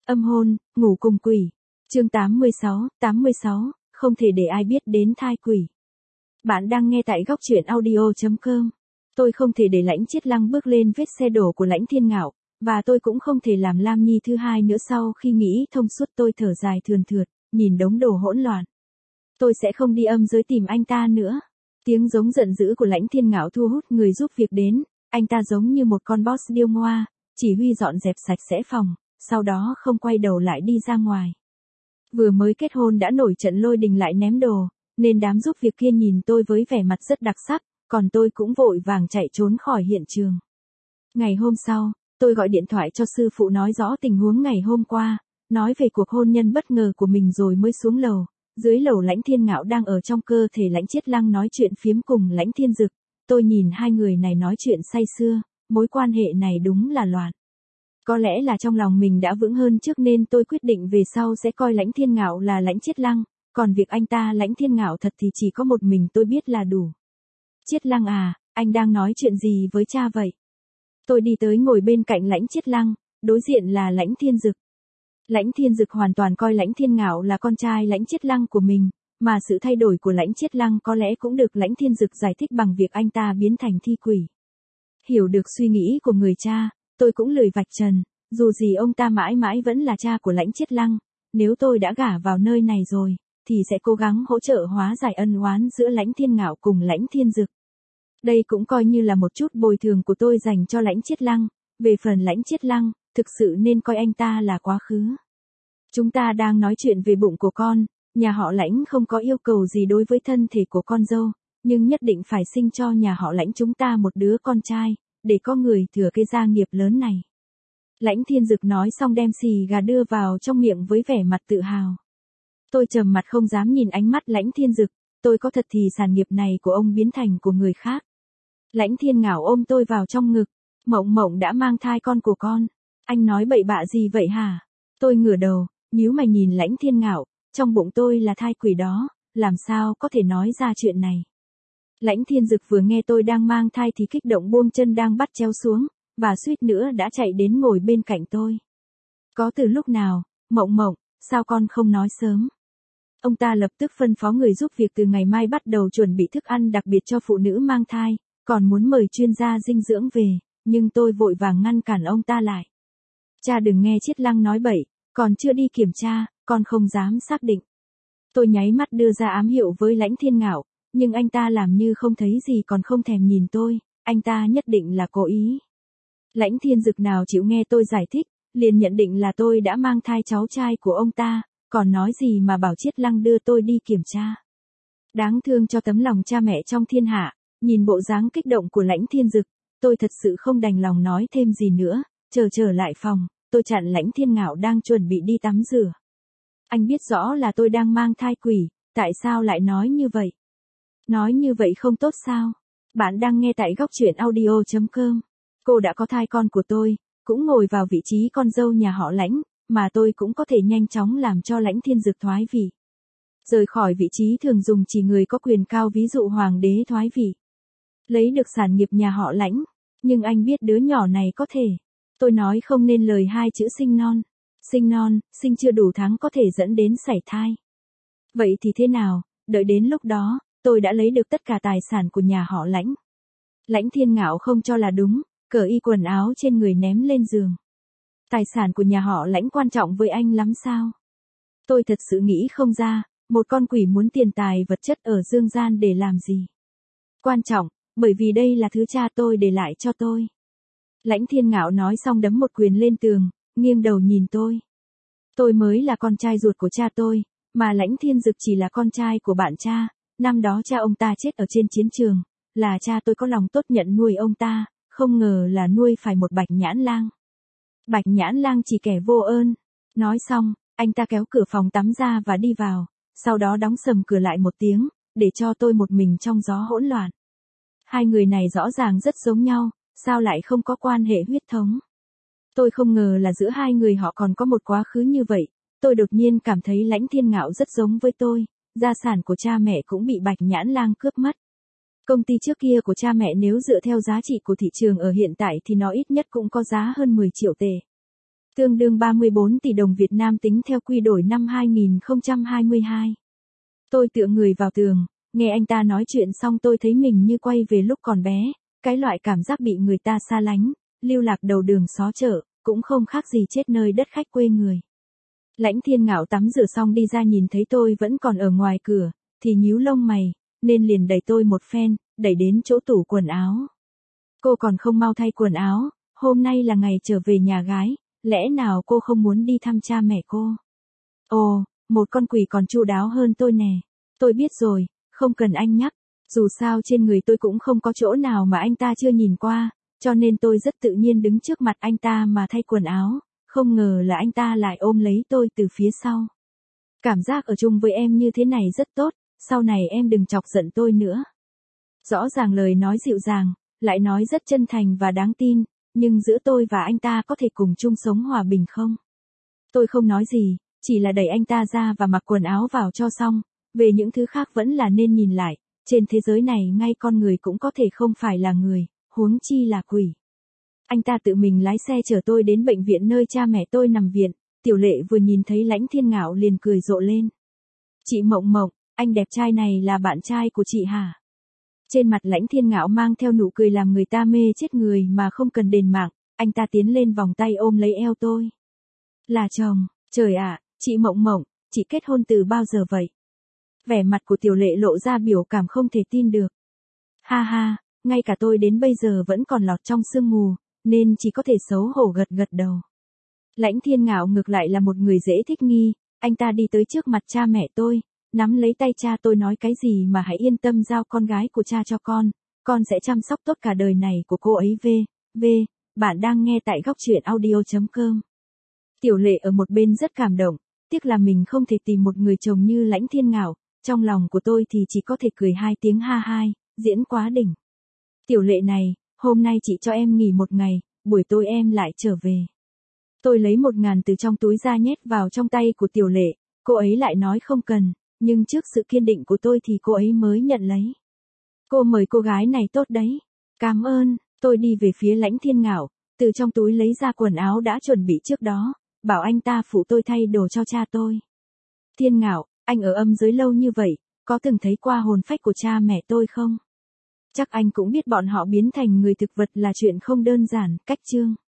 Âm hôn, ngủ cùng quỷ. Chương 86, không thể để ai biết đến thai quỷ. Bạn đang nghe tại góc truyện audio.com. Tôi không thể để Lãnh Chiết Lăng bước lên vết xe đổ của Lãnh Thiên Ngạo, và tôi cũng không thể làm Lam Nhi thứ hai nữa. Sau khi nghĩ thông suốt, tôi thở dài thườn thượt, nhìn đống đồ hỗn loạn. Tôi sẽ không đi âm giới tìm anh ta nữa. Tiếng giống giận dữ của Lãnh Thiên Ngạo thu hút người giúp việc đến. Anh ta giống như một con boss điêu ngoa, chỉ huy dọn dẹp sạch sẽ phòng, sau đó không quay đầu lại đi ra ngoài. Vừa mới kết hôn đã nổi trận lôi đình lại ném đồ, nên đám giúp việc kia nhìn tôi với vẻ mặt rất đặc sắc, còn tôi cũng vội vàng chạy trốn khỏi hiện trường. Ngày hôm sau, tôi gọi điện thoại cho sư phụ nói rõ tình huống ngày hôm qua, nói về cuộc hôn nhân bất ngờ của mình rồi mới xuống lầu. Dưới lầu Lãnh Thiên Ngạo đang ở trong cơ thể Lãnh Chiết Lăng nói chuyện phiếm cùng Lãnh Thiên Dực. Tôi nhìn hai người này nói chuyện say sưa, mối quan hệ này đúng là loạn. Có lẽ là trong lòng mình đã vững hơn trước nên tôi quyết định về sau sẽ coi Lãnh Thiên Ngạo là Lãnh Chiết Lăng, còn việc anh ta Lãnh Thiên Ngạo thật thì chỉ có một mình tôi biết là đủ. Chiết Lăng à, anh đang nói chuyện gì với cha vậy? Tôi đi tới ngồi bên cạnh Lãnh Chiết Lăng, đối diện là Lãnh Thiên Dực. Lãnh Thiên Dực hoàn toàn coi Lãnh Thiên Ngạo là con trai Lãnh Chiết Lăng của mình, mà sự thay đổi của Lãnh Chiết Lăng có lẽ cũng được Lãnh Thiên Dực giải thích bằng việc anh ta biến thành thi quỷ. Hiểu được suy nghĩ của người cha, tôi cũng lười vạch trần, dù gì ông ta mãi mãi vẫn là cha của Lãnh Chiết Lăng, nếu tôi đã gả vào nơi này rồi, thì sẽ cố gắng hỗ trợ hóa giải ân oán giữa Lãnh Thiên Ngạo cùng Lãnh Thiên Dực. Đây cũng coi như là một chút bồi thường của tôi dành cho Lãnh Chiết Lăng, về phần Lãnh Chiết Lăng, thực sự nên coi anh ta là quá khứ. Chúng ta đang nói chuyện về bụng của con, nhà họ Lãnh không có yêu cầu gì đối với thân thể của con dâu, nhưng nhất định phải sinh cho nhà họ Lãnh chúng ta một đứa con trai, để có người thừa cái gia nghiệp lớn này. Lãnh Thiên Dực nói xong đem xì gà đưa vào trong miệng với vẻ mặt tự hào. Tôi trầm mặt không dám nhìn ánh mắt Lãnh Thiên Dực, tôi có thật thì sản nghiệp này của ông biến thành của người khác. Lãnh Thiên Ngạo ôm tôi vào trong ngực, Mộng Mộng đã mang thai con của con. Anh nói bậy bạ gì vậy hả? Tôi ngửa đầu, nhíu mày nhìn Lãnh Thiên Ngạo, trong bụng tôi là thai quỷ đó, làm sao có thể nói ra chuyện này. Lãnh Thiên Dực vừa nghe tôi đang mang thai thì kích động buông chân đang bắt chéo xuống, và suýt nữa đã chạy đến ngồi bên cạnh tôi. Có từ lúc nào, Mộng Mộng, sao con không nói sớm? Ông ta lập tức phân phó người giúp việc từ ngày mai bắt đầu chuẩn bị thức ăn đặc biệt cho phụ nữ mang thai, còn muốn mời chuyên gia dinh dưỡng về, nhưng tôi vội vàng ngăn cản ông ta lại. Cha đừng nghe Chiết Lăng nói bậy, còn chưa đi kiểm tra, con không dám xác định. Tôi nháy mắt đưa ra ám hiệu với Lãnh Thiên Ngạo, nhưng anh ta làm như không thấy gì còn không thèm nhìn tôi, anh ta nhất định là cố ý. Lãnh Thiên Dực nào chịu nghe tôi giải thích, liền nhận định là tôi đã mang thai cháu trai của ông ta, còn nói gì mà bảo Chiết Lăng đưa tôi đi kiểm tra. Đáng thương cho tấm lòng cha mẹ trong thiên hạ, nhìn bộ dáng kích động của Lãnh Thiên Dực, tôi thật sự không đành lòng nói thêm gì nữa, trở lại phòng, tôi chặn Lãnh Thiên Ngạo đang chuẩn bị đi tắm rửa. Anh biết rõ là tôi đang mang thai quỷ, tại sao lại nói như vậy? Nói như vậy không tốt sao? Bạn đang nghe tại góc truyện audio.com. Cô đã có thai con của tôi, cũng ngồi vào vị trí con dâu nhà họ Lãnh, mà tôi cũng có thể nhanh chóng làm cho Lãnh Thiên Dực thoái vị. Rời khỏi vị trí thường dùng chỉ người có quyền cao, ví dụ hoàng đế thoái vị. Lấy được sản nghiệp nhà họ Lãnh, nhưng anh biết đứa nhỏ này có thể. Tôi nói không nên lời hai chữ sinh non. Sinh chưa đủ tháng có thể dẫn đến sảy thai. Vậy thì thế nào, đợi đến lúc đó, tôi đã lấy được tất cả tài sản của nhà họ Lãnh. Lãnh Thiên Ngạo không cho là đúng, cởi y quần áo trên người ném lên giường. Tài sản của nhà họ Lãnh quan trọng với anh lắm sao? Tôi thật sự nghĩ không ra, một con quỷ muốn tiền tài vật chất ở dương gian để làm gì? Quan trọng, bởi vì đây là thứ cha tôi để lại cho tôi. Lãnh Thiên Ngạo nói xong đấm một quyền lên tường, nghiêng đầu nhìn tôi. Tôi mới là con trai ruột của cha tôi, mà Lãnh Thiên Dực chỉ là con trai của bạn cha, năm đó cha ông ta chết ở trên chiến trường, là cha tôi có lòng tốt nhận nuôi ông ta, không ngờ là nuôi phải một Bạch Nhãn Lang. Bạch Nhãn Lang chỉ kẻ vô ơn. Nói xong, anh ta kéo cửa phòng tắm ra và đi vào, sau đó đóng sầm cửa lại một tiếng, để cho tôi một mình trong gió hỗn loạn. Hai người này rõ ràng rất giống nhau, sao lại không có quan hệ huyết thống? Tôi không ngờ là giữa hai người họ còn có một quá khứ như vậy. Tôi đột nhiên cảm thấy Lãnh Thiên Ngạo rất giống với tôi, gia sản của cha mẹ cũng bị Bạch Nhãn Lang cướp mất. Công ty trước kia của cha mẹ nếu dựa theo giá trị của thị trường ở hiện tại thì nó ít nhất cũng có giá hơn 10 triệu tệ. tương đương 34 tỷ đồng Việt Nam tính theo quy đổi năm 2022. Tôi tựa người vào tường, nghe anh ta nói chuyện xong tôi thấy mình như quay về lúc còn bé, cái loại cảm giác bị người ta xa lánh, lưu lạc đầu đường xó chợ, cũng không khác gì chết nơi đất khách quê người. Lãnh Thiên Ngạo tắm rửa xong đi ra nhìn thấy tôi vẫn còn ở ngoài cửa, thì nhíu lông mày, nên liền đẩy tôi một phen, đẩy đến chỗ tủ quần áo. Cô còn không mau thay quần áo, hôm nay là ngày trở về nhà gái, lẽ nào cô không muốn đi thăm cha mẹ cô? Ồ, một con quỷ còn chu đáo hơn tôi nè. Tôi biết rồi, không cần anh nhắc, dù sao trên người tôi cũng không có chỗ nào mà anh ta chưa nhìn qua, cho nên tôi rất tự nhiên đứng trước mặt anh ta mà thay quần áo, không ngờ là anh ta lại ôm lấy tôi từ phía sau. Cảm giác ở chung với em như thế này rất tốt, sau này em đừng chọc giận tôi nữa. Rõ ràng lời nói dịu dàng, lại nói rất chân thành và đáng tin, nhưng giữa tôi và anh ta có thể cùng chung sống hòa bình không? Tôi không nói gì, chỉ là đẩy anh ta ra và mặc quần áo vào cho xong, về những thứ khác vẫn là nên nhìn lại, trên thế giới này ngay con người cũng có thể không phải là người, huống chi là quỷ. Anh ta tự mình lái xe chở tôi đến bệnh viện nơi cha mẹ tôi nằm viện, Tiểu Lệ vừa nhìn thấy Lãnh Thiên Ngạo liền cười rộ lên. Chị Mộng Mộng, anh đẹp trai này là bạn trai của chị hả? Trên mặt Lãnh Thiên Ngạo mang theo nụ cười làm người ta mê chết người mà không cần đền mạng, anh ta tiến lên vòng tay ôm lấy eo tôi. Là chồng, trời ạ, chị Mộng Mộng, chị kết hôn từ bao giờ vậy? Vẻ mặt của Tiểu Lệ lộ ra biểu cảm không thể tin được. Ha ha, ngay cả tôi đến bây giờ vẫn còn lọt trong sương mù, nên chỉ có thể xấu hổ gật gật đầu. Lãnh Thiên Ngạo ngược lại là một người dễ thích nghi, anh ta đi tới trước mặt cha mẹ tôi, nắm lấy tay cha tôi nói cái gì mà hãy yên tâm giao con gái của cha cho con sẽ chăm sóc tốt cả đời này của cô ấy. Bạn đang nghe tại góc truyện audio.com. Tiểu Lệ ở một bên rất cảm động, tiếc là mình không thể tìm một người chồng như Lãnh Thiên Ngạo, trong lòng của tôi thì chỉ có thể cười hai tiếng ha hai, diễn quá đỉnh. Tiểu Lệ này, hôm nay chị cho em nghỉ một ngày, buổi tối em lại trở về. Tôi lấy 1.000 từ trong túi ra nhét vào trong tay của Tiểu Lệ, cô ấy lại nói không cần, nhưng trước sự kiên định của tôi thì cô ấy mới nhận lấy. Cô mời cô gái này tốt đấy. Cảm ơn, tôi đi về phía Lãnh Thiên Ngạo, từ trong túi lấy ra quần áo đã chuẩn bị trước đó, bảo anh ta phụ tôi thay đồ cho cha tôi. Thiên Ngạo, anh ở âm giới lâu như vậy, có từng thấy qua hồn phách của cha mẹ tôi không? Chắc anh cũng biết bọn họ biến thành người thực vật là chuyện không đơn giản, cách chương.